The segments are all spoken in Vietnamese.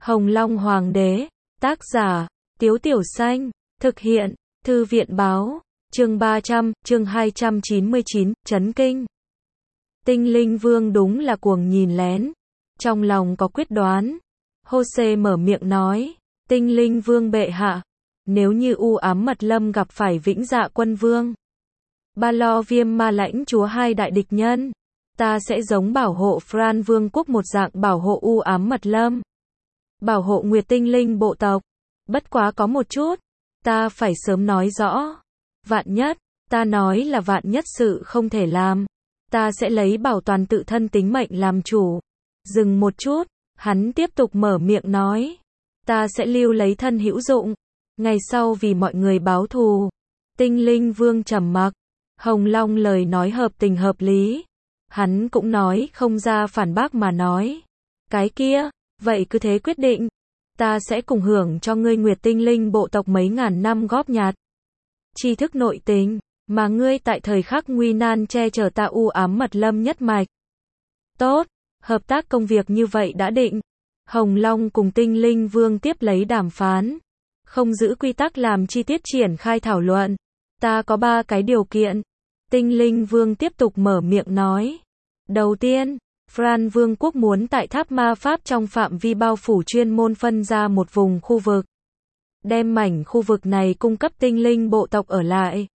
Hồng Long Hoàng đế, tác giả, Tiếu Tiểu Xanh, thực hiện, Thư viện báo, chương 300, chương 299, chấn kinh. Tinh Linh Vương đúng là cuồng nhìn lén, trong lòng có quyết đoán. Hô-xê mở miệng nói, Tinh Linh Vương bệ hạ, nếu như U Ám Mật Lâm gặp phải Vĩnh Dạ Quân Vương, Ba Lo Viêm Ma Lãnh Chúa hai đại địch nhân, ta sẽ giống bảo hộ Fran Vương quốc một dạng bảo hộ U Ám Mật Lâm, bảo hộ Nguyệt Tinh Linh bộ tộc. Bất quá có một chút, ta phải sớm nói rõ. Vạn nhất, ta nói là vạn nhất sự không thể làm, ta sẽ lấy bảo toàn tự thân tính mệnh làm chủ. Dừng một chút, hắn tiếp tục mở miệng nói, ta sẽ lưu lấy thân hữu dụng, ngày sau vì mọi người báo thù. Tinh Linh Vương trầm mặc, Hồng Long lời nói hợp tình hợp lý. Hắn cũng nói không ra phản bác mà nói, cái kia, vậy cứ thế quyết định. Ta sẽ cùng hưởng cho ngươi Nguyệt Tinh Linh bộ tộc mấy ngàn năm góp nhặt tri thức nội tình, mà ngươi tại thời khắc nguy nan che chở ta U Ám Mật Lâm nhất mạch. Tốt, hợp tác công việc như vậy đã định. Hồng Long cùng Tinh Linh Vương tiếp lấy đàm phán, không giữ quy tắc làm chi tiết triển khai thảo luận. Ta có 3 cái điều kiện. Tinh Linh Vương tiếp tục mở miệng nói. Đầu tiên, Fran Vương quốc muốn tại tháp ma pháp trong phạm vi bao phủ chuyên môn phân ra một vùng khu vực, đem mảnh khu vực này cung cấp tinh linh bộ tộc ở lại.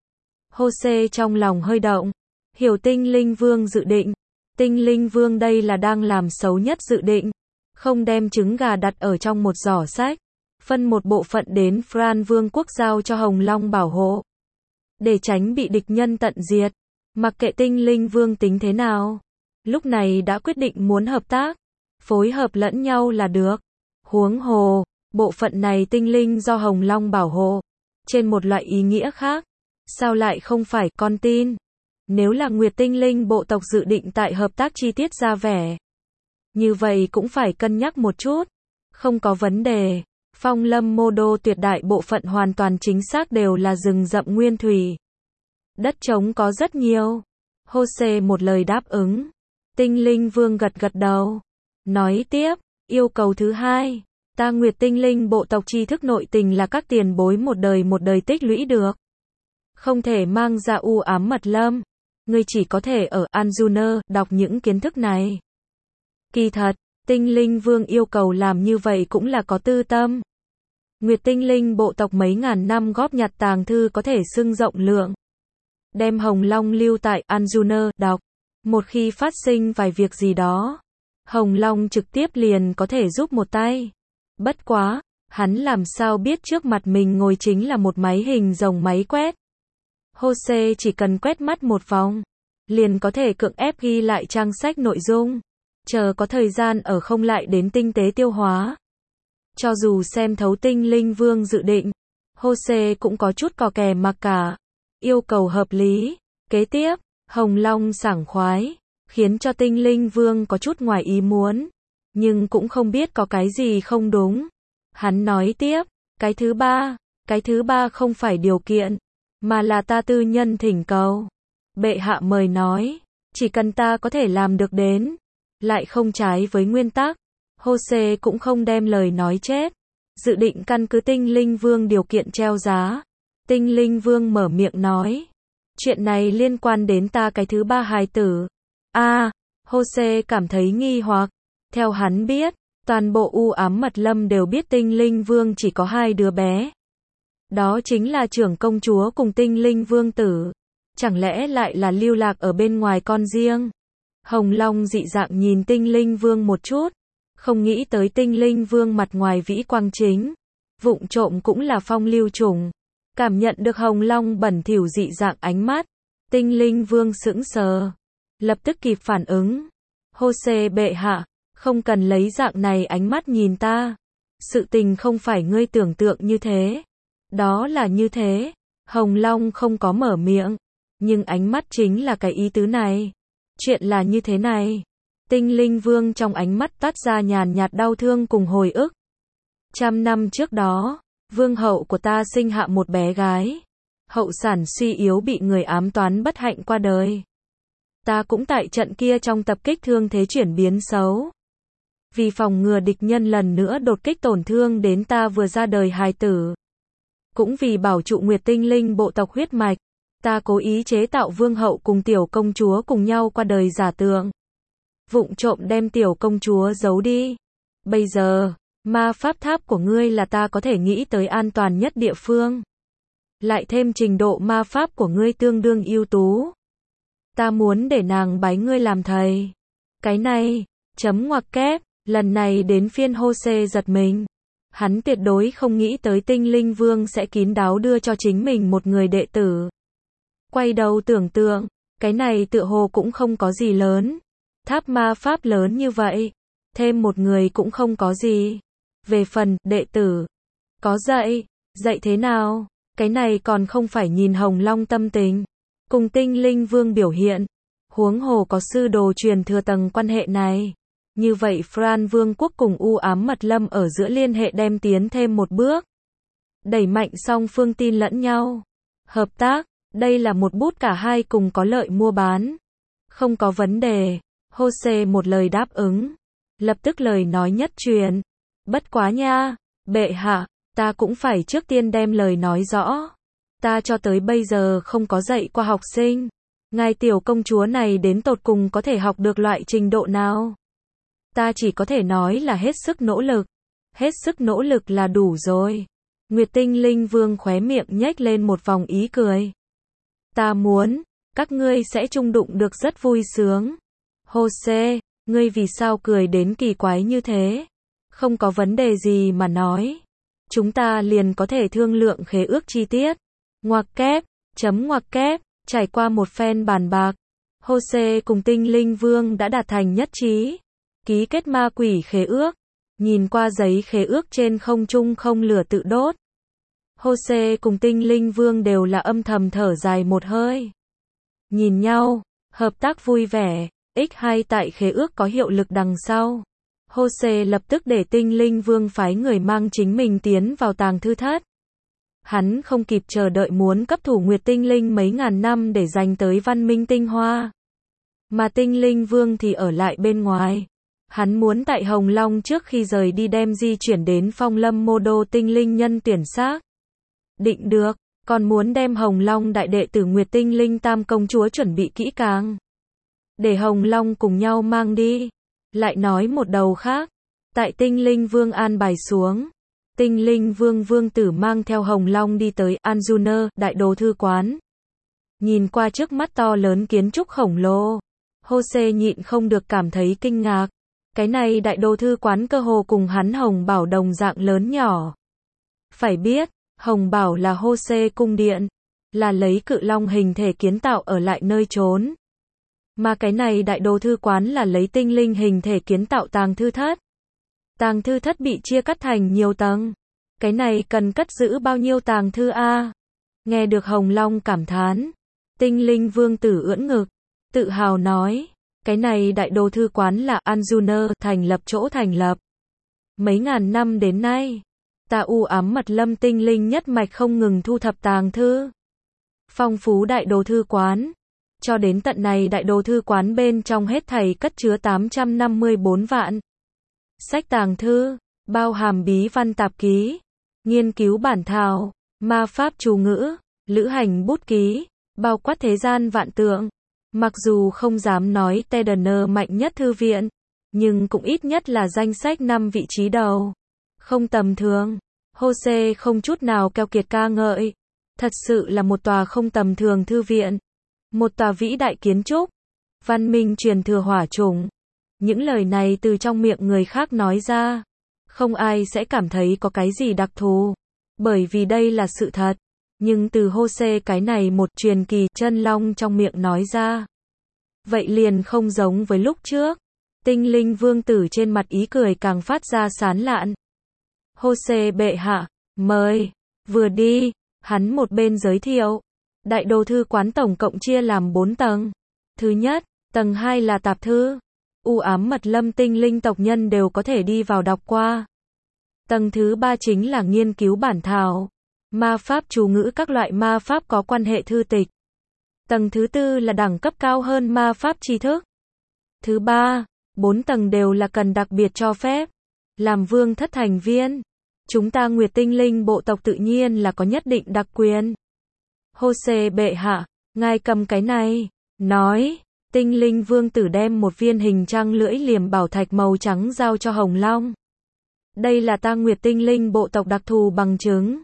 Hô-xê trong lòng hơi động, hiểu Tinh Linh Vương dự định. Tinh Linh Vương đây là đang làm xấu nhất dự định, không đem trứng gà đặt ở trong một giỏ sách, phân một bộ phận đến Fran Vương quốc giao cho Hồng Long bảo hộ, để tránh bị địch nhân tận diệt. Mặc kệ Tinh Linh Vương tính thế nào, lúc này đã quyết định muốn hợp tác, phối hợp lẫn nhau là được. Huống hồ, bộ phận này tinh linh do Hồng Long bảo hộ, trên một loại ý nghĩa khác, sao lại không phải con tin? Nếu là Nguyệt Tinh Linh bộ tộc dự định tại hợp tác chi tiết ra vẻ, như vậy cũng phải cân nhắc một chút. Không có vấn đề. Phong Lâm Mô Đô tuyệt đại bộ phận hoàn toàn chính xác đều là rừng rậm nguyên thủy, đất trống có rất nhiều. Hô-xê một lời đáp ứng. Tinh Linh Vương gật gật đầu, nói tiếp, yêu cầu thứ hai, ta Nguyệt Tinh Linh bộ tộc tri thức nội tình là các tiền bối một đời tích lũy được, không thể mang ra U Ám Mật Lâm, ngươi chỉ có thể ở Anjuna đọc những kiến thức này. Kỳ thật, Tinh Linh Vương yêu cầu làm như vậy cũng là có tư tâm. Nguyệt Tinh Linh bộ tộc mấy ngàn năm góp nhặt tàng thư có thể xưng rộng lượng, đem Hồng Long lưu tại Anjuna đọc. Một khi phát sinh vài việc gì đó, Hồng Long trực tiếp liền có thể giúp một tay. Bất quá, hắn làm sao biết trước mặt mình ngồi chính là một máy hình rồng máy quét. Hô-xê chỉ cần quét mắt một vòng, liền có thể cưỡng ép ghi lại trang sách nội dung, chờ có thời gian ở không lại đến tinh tế tiêu hóa. Cho dù xem thấu Tinh Linh Vương dự định, Hô-xê cũng có chút cò kè mặc cả. Yêu cầu hợp lý. Kế tiếp, Hồng Long sảng khoái, khiến cho Tinh Linh Vương có chút ngoài ý muốn, nhưng cũng không biết có cái gì không đúng. Hắn nói tiếp, cái thứ ba không phải điều kiện, mà là ta tư nhân thỉnh cầu. Bệ hạ mời nói, chỉ cần ta có thể làm được đến, lại không trái với nguyên tắc. Hô-xê cũng không đem lời nói chết, dự định căn cứ Tinh Linh Vương điều kiện treo giá. Tinh Linh Vương mở miệng nói, chuyện này liên quan đến ta cái thứ 3 hài tử. Hô-xê cảm thấy nghi hoặc. Theo hắn biết, toàn bộ U Ám Mật Lâm đều biết Tinh Linh Vương chỉ có 2 đứa bé. Đó chính là trưởng công chúa cùng Tinh Linh Vương tử. Chẳng lẽ lại là lưu lạc ở bên ngoài con riêng? Hồng Long dị dạng nhìn Tinh Linh Vương một chút, không nghĩ tới Tinh Linh Vương mặt ngoài vĩ quang chính, vụng trộm cũng là phong lưu chủng. Cảm nhận được Hồng Long bẩn thỉu dị dạng ánh mắt, Tinh Linh Vương sững sờ, lập tức kịp phản ứng. Hô-xê bệ hạ, không cần lấy dạng này ánh mắt nhìn ta. Sự tình không phải ngươi tưởng tượng như thế. Đó là như thế. Hồng Long không có mở miệng, nhưng ánh mắt chính là cái ý tứ này. Chuyện là như thế này. Tinh Linh Vương trong ánh mắt toát ra nhàn nhạt đau thương cùng hồi ức. 100 năm trước đó, vương hậu của ta sinh hạ một bé gái. Hậu sản suy yếu bị người ám toán bất hạnh qua đời. Ta cũng tại trận kia trong tập kích thương thế chuyển biến xấu. vì phòng ngừa địch nhân lần nữa đột kích tổn thương đến ta vừa ra đời hài tử. Cũng vì bảo trụ Nguyệt Tinh Linh bộ tộc huyết mạch, ta cố ý chế tạo vương hậu cùng tiểu công chúa cùng nhau qua đời giả tượng. Vụng trộm đem tiểu công chúa giấu đi. Bây giờ, ma pháp tháp của ngươi là ta có thể nghĩ tới an toàn nhất địa phương. Lại thêm trình độ ma pháp của ngươi tương đương ưu tú. Ta muốn để nàng bái ngươi làm thầy. Cái này, chấm ngoặc kép, lần này đến phiên Jose giật mình. Hắn tuyệt đối không nghĩ tới Tinh Linh Vương sẽ kín đáo đưa cho chính mình một người đệ tử. Quay đầu tưởng tượng, cái này tựa hồ cũng không có gì lớn. Tháp ma pháp lớn như vậy, thêm một người cũng không có gì. Về phần, đệ tử, có dạy thế nào? Cái này còn không phải nhìn Hồng Long tâm tình, cùng Tinh Linh Vương biểu hiện. Huống hồ có sư đồ truyền thừa tầng quan hệ này. Như vậy Fran Vương quốc cùng U Ám Mật Lâm ở giữa liên hệ đem tiến thêm một bước. Đẩy mạnh song phương tin lẫn nhau. Hợp tác, đây là một bút cả hai cùng có lợi mua bán. Không có vấn đề. Jose một lời đáp ứng. Lập tức lời nói nhất truyền. Bất quá nha, bệ hạ, ta cũng phải trước tiên đem lời nói rõ. Ta cho tới bây giờ không có dạy qua học sinh. Ngài tiểu công chúa này đến tột cùng có thể học được loại trình độ nào? Ta chỉ có thể nói là hết sức nỗ lực. Hết sức nỗ lực là đủ rồi. Nguyệt Tinh Linh Vương khóe miệng nhếch lên một vòng ý cười. Ta muốn, các ngươi sẽ chung đụng được rất vui sướng. Jose, ngươi vì sao cười đến kỳ quái như thế? Không có vấn đề gì mà nói. Chúng ta liền có thể thương lượng khế ước chi tiết. Ngoặc kép, chấm ngoặc kép, trải qua một phen bàn bạc. Jose cùng Tinh Linh Vương đã đạt thành nhất trí. Ký kết ma quỷ khế ước. Nhìn qua giấy khế ước trên không trung không lửa tự đốt. Jose cùng Tinh Linh Vương đều là âm thầm thở dài một hơi. Nhìn nhau, hợp tác vui vẻ. X2 tại khế ước có hiệu lực đằng sau. Jose lập tức để Tinh Linh Vương phái người mang chính mình tiến vào tàng thư thất. Hắn không kịp chờ đợi muốn cấp thủ Nguyệt Tinh Linh mấy ngàn năm để giành tới văn minh tinh hoa. Mà Tinh Linh Vương thì ở lại bên ngoài. Hắn muốn tại Hồng Long trước khi rời đi đem di chuyển đến Phong Lâm Mô Đô Tinh Linh nhân tuyển xác. Định được, còn muốn đem Hồng Long đại đệ tử Nguyệt Tinh Linh Tam công chúa chuẩn bị kỹ càng. Để Hồng Long cùng nhau mang đi. Lại nói một đầu khác. Tại Tinh Linh Vương an bài xuống. Tinh Linh Vương vương tử mang theo Hồng Long đi tới Anjuner, đại đồ thư quán. Nhìn qua trước mắt to lớn kiến trúc khổng lồ. Jose nhịn không được cảm thấy kinh ngạc. Cái này đại đồ thư quán cơ hồ cùng hắn Hồng Bảo đồng dạng lớn nhỏ. Phải biết, Hồng Bảo là Jose cung điện. Là lấy cự long hình thể kiến tạo ở lại nơi trốn. Mà cái này đại đồ thư quán là lấy tinh linh hình thể kiến tạo tàng thư thất. Tàng thư thất bị chia cắt thành nhiều tầng. Cái này cần cất giữ bao nhiêu tàng thư a? Nghe được Hồng Long cảm thán. Tinh Linh Vương tử ưỡn ngực. Tự hào nói. Cái này đại đồ thư quán là Anjuner thành lập chỗ thành lập. Mấy ngàn năm đến nay. Ta U Ám Mật Lâm tinh linh nhất mạch không ngừng thu thập tàng thư. Phong phú đại đồ thư quán. Cho đến tận này đại đồ thư quán bên trong hết thảy cất chứa 854 vạn. Sách tàng thư, bao hàm bí văn tạp ký, nghiên cứu bản thảo, ma pháp chú ngữ, lữ hành bút ký, bao quát thế gian vạn tượng. Mặc dù không dám nói Tedener mạnh nhất thư viện, nhưng cũng ít nhất là danh sách 5 vị trí đầu. Không tầm thường. Jose không chút nào keo kiệt ca ngợi. Thật sự là một tòa không tầm thường thư viện. Một tòa vĩ đại kiến trúc. Văn minh truyền thừa hỏa chủng. Những lời này từ trong miệng người khác nói ra. Không ai sẽ cảm thấy có cái gì đặc thù. Bởi vì đây là sự thật. Nhưng từ Jose cái này một truyền kỳ chân long trong miệng nói ra. Vậy liền không giống với lúc trước. Tinh Linh Vương tử trên mặt ý cười càng phát ra sán lạn. Jose bệ hạ, mời. Vừa đi, hắn một bên giới thiệu. Đại đồ thư quán tổng cộng chia làm 4 tầng. Thứ nhất, tầng 2 là tạp thư. U Ám Mật Lâm tinh linh tộc nhân đều có thể đi vào đọc qua. Tầng thứ 3 chính là nghiên cứu bản thảo. Ma pháp chú ngữ các loại ma pháp có quan hệ thư tịch. Tầng thứ 4 là đẳng cấp cao hơn ma pháp tri thức. Thứ 3, 4 tầng đều là cần đặc biệt cho phép. Làm vương thất thành viên, chúng ta Nguyệt Tinh Linh bộ tộc tự nhiên là có nhất định đặc quyền. Hô-xê bệ hạ, ngài cầm cái này, nói, Tinh Linh vương tử đem một viên hình trăng lưỡi liềm bảo thạch màu trắng giao cho Hồng Long. Đây là ta Nguyệt Tinh Linh bộ tộc đặc thù bằng chứng.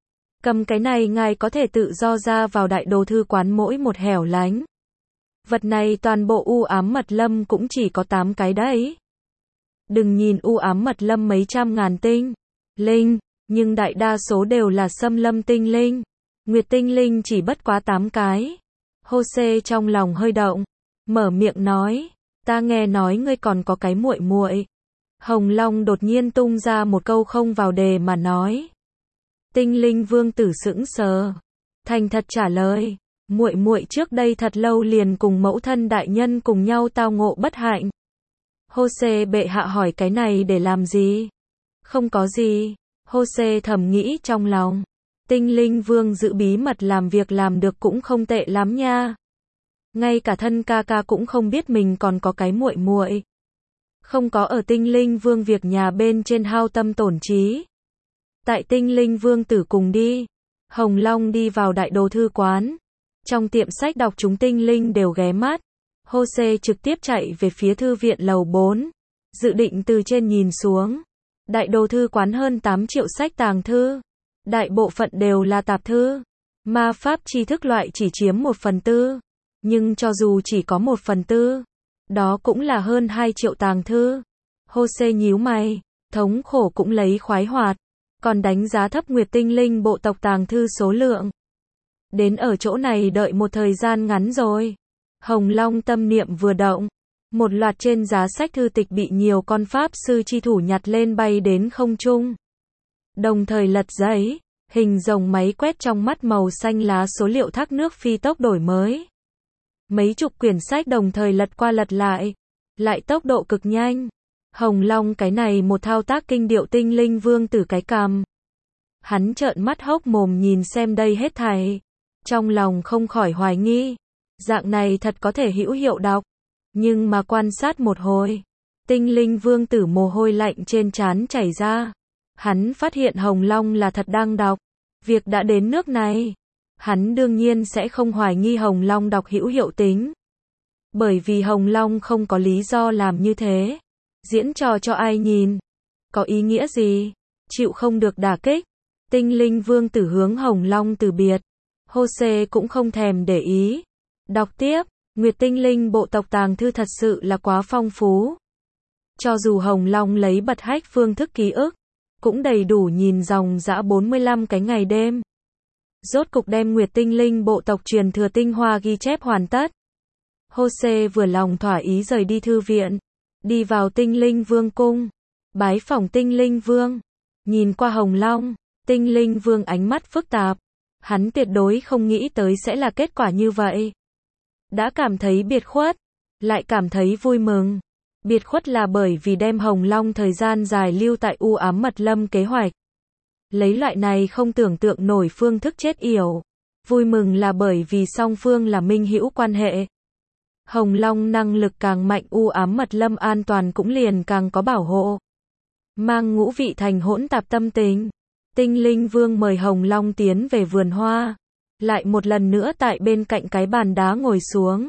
Cầm cái này ngài có thể tự do ra vào đại đồ thư quán mỗi một hẻo lánh. Vật này toàn bộ u ám mật lâm cũng chỉ có 8 cái đấy. Đừng nhìn u ám mật lâm mấy trăm ngàn tinh linh, nhưng đại đa số đều là xâm lâm tinh linh. Nguyệt Tinh Linh chỉ bất quá 8 cái. Hô-xê trong lòng hơi động, mở miệng nói, ta nghe nói ngươi còn có cái muội muội. Hồng Long đột nhiên tung ra một câu không vào đề mà nói. Tinh Linh vương tử sững sờ, thành thật trả lời, muội muội trước đây thật lâu liền cùng mẫu thân đại nhân cùng nhau tao ngộ bất hạnh. Hô-xê bệ hạ hỏi cái này để làm gì? Không có gì. Hô-xê thầm nghĩ trong lòng. Tinh Linh vương giữ bí mật làm việc làm được cũng không tệ lắm nha. Ngay cả thân ca ca cũng không biết mình còn có cái muội muội. Không có ở Tinh Linh vương việc nhà bên trên hao tâm tổn trí. Tại Tinh Linh vương tử cùng đi. Hồng Long đi vào đại đồ thư quán. Trong tiệm sách đọc chúng tinh linh đều ghé mắt. Hô-xê trực tiếp chạy về phía thư viện lầu 4. Dự định từ trên nhìn xuống. Đại đồ thư quán hơn 8 triệu sách tàng thư. Đại bộ phận đều là tạp thư. Ma pháp tri thức loại chỉ chiếm 1/4. Nhưng cho dù chỉ có 1/4, đó cũng là hơn 2 triệu tàng thư. Hô-xê nhíu mày, thống khổ cũng lấy khoái hoạt. Còn đánh giá thấp Nguyệt Tinh Linh bộ tộc tàng thư số lượng. Đến ở chỗ này đợi một thời gian ngắn rồi. Hồng Long tâm niệm vừa động. Một loạt trên giá sách thư tịch bị nhiều con pháp sư chi thủ nhặt lên bay đến không trung. Đồng thời lật giấy, hình rồng máy quét trong mắt màu xanh lá số liệu thác nước phi tốc đổi mới. Mấy chục quyển sách đồng thời lật qua lật lại tốc độ cực nhanh. Hồng Long cái này một thao tác kinh điệu Tinh Linh vương tử cái cằm. Hắn trợn mắt hốc mồm nhìn xem đây hết thảy. Trong lòng không khỏi hoài nghi. Dạng này thật có thể hữu hiệu đọc. Nhưng mà quan sát một hồi. Tinh Linh vương tử mồ hôi lạnh trên trán chảy ra. Hắn phát hiện Hồng Long là thật đang đọc. Việc đã đến nước này. Hắn đương nhiên sẽ không hoài nghi Hồng Long đọc hữu hiệu tính. Bởi vì Hồng Long không có lý do làm như thế. Diễn trò cho ai nhìn? Có ý nghĩa gì? Chịu không được đả kích. Tinh Linh vương tử hướng Hồng Long từ biệt. Hô-xê cũng không thèm để ý. Đọc tiếp, Nguyệt Tinh Linh bộ tộc tàng thư thật sự là quá phong phú. Cho dù Hồng Long lấy bật hách phương thức ký ức, cũng đầy đủ nhìn dòng dã 45 cái ngày đêm. Rốt cục đem Nguyệt Tinh Linh bộ tộc truyền thừa tinh hoa ghi chép hoàn tất. Hô-xê vừa lòng thỏa ý rời đi thư viện, đi vào Tinh Linh vương cung, bái phỏng Tinh Linh vương. Nhìn qua Hồng Long, Tinh Linh vương ánh mắt phức tạp. Hắn tuyệt đối không nghĩ tới sẽ là kết quả như vậy. Đã cảm thấy biệt khuất, lại cảm thấy vui mừng. Biệt khuất là bởi vì đem Hồng Long thời gian dài lưu tại u ám mật lâm kế hoạch. Lấy loại này không tưởng tượng nổi phương thức chết yểu. Vui mừng là bởi vì song phương là minh hữu quan hệ. Hồng Long năng lực càng mạnh, u ám mật lâm an toàn cũng liền càng có bảo hộ. Mang ngũ vị thành hỗn tạp tâm tình. Tinh Linh vương mời Hồng Long tiến về vườn hoa. Lại một lần nữa tại bên cạnh cái bàn đá ngồi xuống.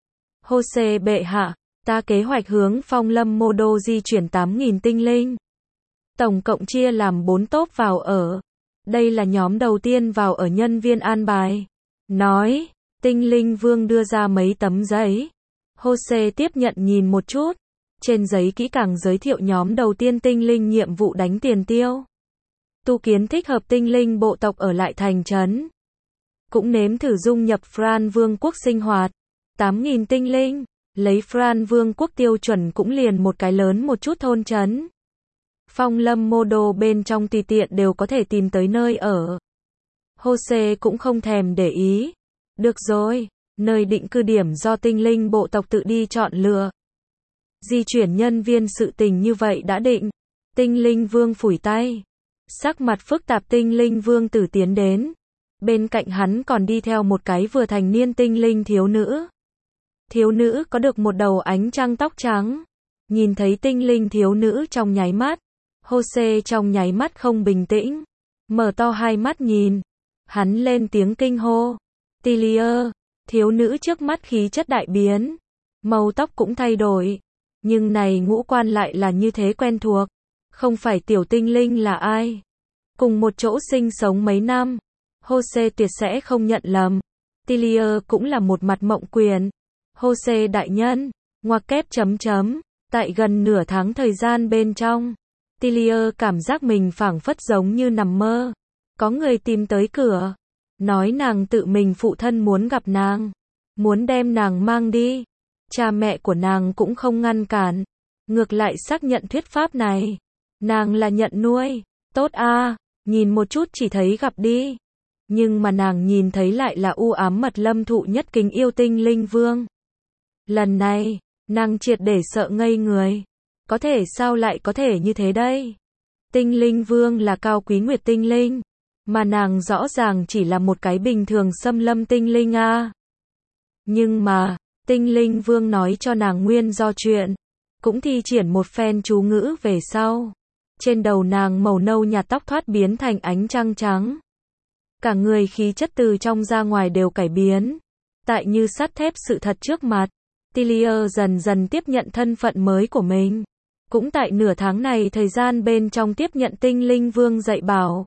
Hô-xê bệ hạ, ta kế hoạch hướng Phong Lâm Mô Đô di chuyển 8.000 tinh linh. Tổng cộng chia làm 4 tốp vào ở. Đây là nhóm đầu tiên vào ở nhân viên an bài. Nói, Tinh Linh vương đưa ra mấy tấm giấy. Hô-xê tiếp nhận nhìn một chút. Trên giấy kỹ càng giới thiệu nhóm đầu tiên tinh linh nhiệm vụ đánh tiền tiêu. Tu kiến thích hợp tinh linh bộ tộc ở lại thành trấn. Cũng nếm thử dung nhập Fran vương quốc sinh hoạt. 8.000 tinh linh. Lấy Fran vương quốc tiêu chuẩn cũng liền một cái lớn một chút thôn trấn. Phong Lâm Mô Đô bên trong tùy tiện đều có thể tìm tới nơi ở. Hô-xê cũng không thèm để ý. Được rồi, nơi định cư điểm do tinh linh bộ tộc tự đi chọn lựa. Di chuyển nhân viên sự tình như vậy đã định. Tinh Linh vương phủi tay. Sắc mặt phức tạp Tinh Linh vương tử tiến đến. Bên cạnh hắn còn đi theo một cái vừa thành niên tinh linh thiếu nữ. Thiếu nữ có được một đầu ánh trăng tóc trắng. Nhìn thấy tinh linh thiếu nữ trong nháy mắt, Jose trong nháy mắt không bình tĩnh, mở to hai mắt nhìn. Hắn lên tiếng kinh hô. Tillier, thiếu nữ trước mắt khí chất đại biến, màu tóc cũng thay đổi, nhưng này ngũ quan lại là như thế quen thuộc. Không phải tiểu tinh linh là ai? Cùng một chỗ sinh sống mấy năm, Jose tuyệt sẽ không nhận lầm. Tillier cũng là một mặt mộng quyền. Jose đại nhân, ngoặc kép chấm chấm, tại gần nửa tháng thời gian bên trong, Tillier cảm giác mình phảng phất giống như nằm mơ. Có người tìm tới cửa, nói nàng tự mình phụ thân muốn gặp nàng, muốn đem nàng mang đi. Cha mẹ của nàng cũng không ngăn cản, ngược lại xác nhận thuyết pháp này. Nàng là nhận nuôi, tốt a, nhìn một chút chỉ thấy gặp đi. Nhưng mà nàng nhìn thấy lại là u ám mật lâm thụ nhất kính yêu tinh linh vương. Lần này, nàng triệt để sợ ngây người. Có thể sao lại có thể như thế đây? Tinh linh vương là cao quý nguyệt tinh linh, mà nàng rõ ràng chỉ là một cái bình thường xâm lâm tinh linh a. Nhưng mà, tinh linh vương nói cho nàng nguyên do chuyện, cũng thi triển một phen chú ngữ về sau. Trên đầu nàng màu nâu nhạt tóc thoát biến thành ánh trăng trắng. Cả người khí chất từ trong ra ngoài đều cải biến. Tại như sắt thép sự thật trước mặt, Tillier dần dần tiếp nhận thân phận mới của mình. Cũng tại nửa tháng này thời gian bên trong tiếp nhận tinh linh vương dạy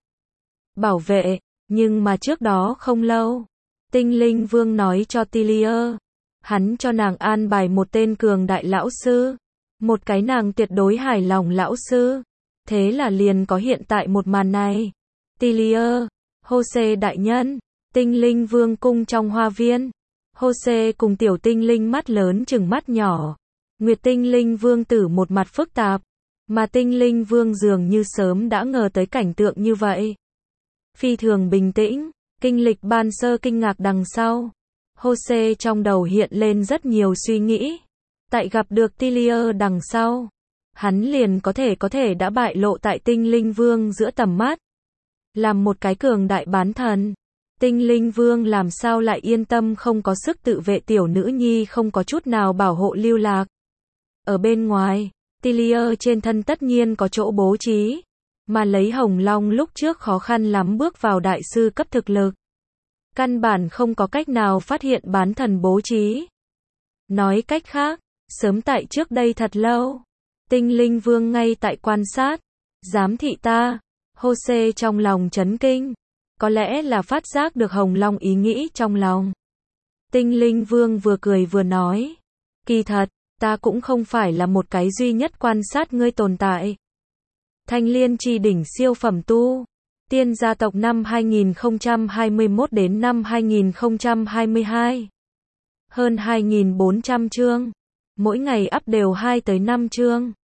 bảo vệ. Nhưng mà trước đó không lâu, tinh linh vương nói cho Tillier, hắn cho nàng an bài một tên cường đại lão sư, một cái nàng tuyệt đối hài lòng lão sư. Thế là liền có hiện tại một màn này. Tillier, Jose đại nhân, tinh linh vương cung trong hoa viên. Jose cùng tiểu tinh linh mắt lớn chừng mắt nhỏ. Nguyệt tinh linh vương tử một mặt phức tạp, mà tinh linh vương dường như sớm đã ngờ tới cảnh tượng như vậy. Phi thường bình tĩnh, kinh lịch ban sơ kinh ngạc đằng sau. Jose trong đầu hiện lên rất nhiều suy nghĩ. Tại gặp được Tillier đằng sau, hắn liền có thể đã bại lộ tại tinh linh vương giữa tầm mắt. Làm một cái cường đại bán thần, tinh linh vương làm sao lại yên tâm không có sức tự vệ tiểu nữ nhi không có chút nào bảo hộ lưu lạc. Ở bên ngoài, Tillier trên thân tất nhiên có chỗ bố trí, mà lấy Hồng Long lúc trước khó khăn lắm bước vào đại sư cấp thực lực. Căn bản không có cách nào phát hiện bán thần bố trí. Nói cách khác, sớm tại trước đây thật lâu, tinh linh vương ngay tại quan sát, giám thị ta. Jose trong lòng chấn kinh, có lẽ là phát giác được Hồng Long ý nghĩ trong lòng. Tinh linh vương vừa cười vừa nói, kỳ thật, ta cũng không phải là một cái duy nhất quan sát ngươi tồn tại. Thanh Liên Chi đỉnh siêu phẩm tu tiên gia tộc năm 2021 đến năm 2022. Hơn 2.400 chương, mỗi ngày up đều 2 tới 5 chương.